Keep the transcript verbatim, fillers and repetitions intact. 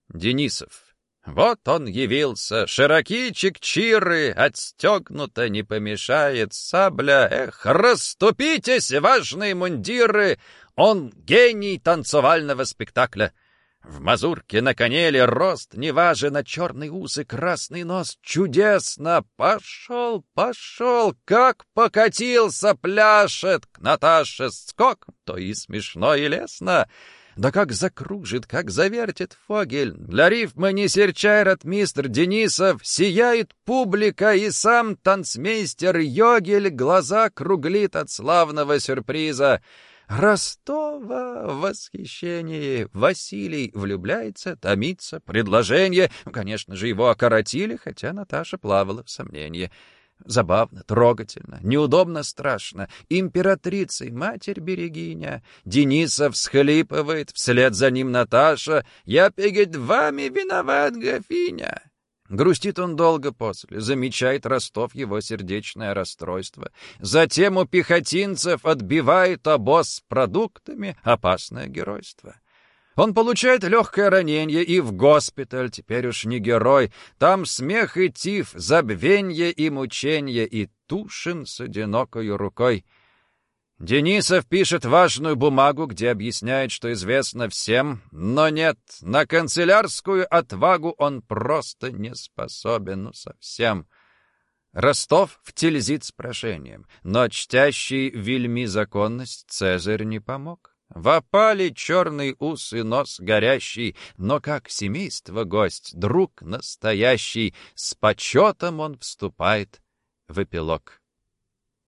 Денисов. Вот он явился, широки чекчиры, отстегнуто не помешает сабля. Эх, расступитесь, важные мундиры! Он гений танцевального спектакля. В мазурке на конеле рост неважен, а черный ус и красный нос чудесно. Пошел, пошел, как покатился, пляшет к Наташе скок, то и смешно, и лестно. Да как закружит, как завертит фогель. Для рифма не серчай, ротмистр Денисов, сияет публика, и сам танцмейстер Йогель глаза круглит от славного сюрприза. Ростова в восхищении. Василий влюбляется, томится, предложение. Конечно же, его окоротили, хотя Наташа плавала в сомнении. Забавно, трогательно, неудобно, страшно. Императрицей матерь-берегиня. Денисов всхлипывает, вслед за ним Наташа. «Я перед вами виноват, графиня». Грустит он долго после, замечает Ростов его сердечное расстройство. Затем у пехотинцев отбивает обоз с продуктами, опасное геройство. Он получает легкое ранение и в госпиталь, теперь уж не герой. Там смех и тиф, забвенье и мученье, и Тушин с одинокою рукой. Денисов пишет важную бумагу, где объясняет, что известно всем, но нет, на канцелярскую отвагу он просто не способен, ну совсем. Ростов втильзит с прошением, но чтящий вельми законность Цезарь не помог. В опале черный ус и нос горящий, но как семейство гость, друг настоящий, с почетом он вступает в эпилог.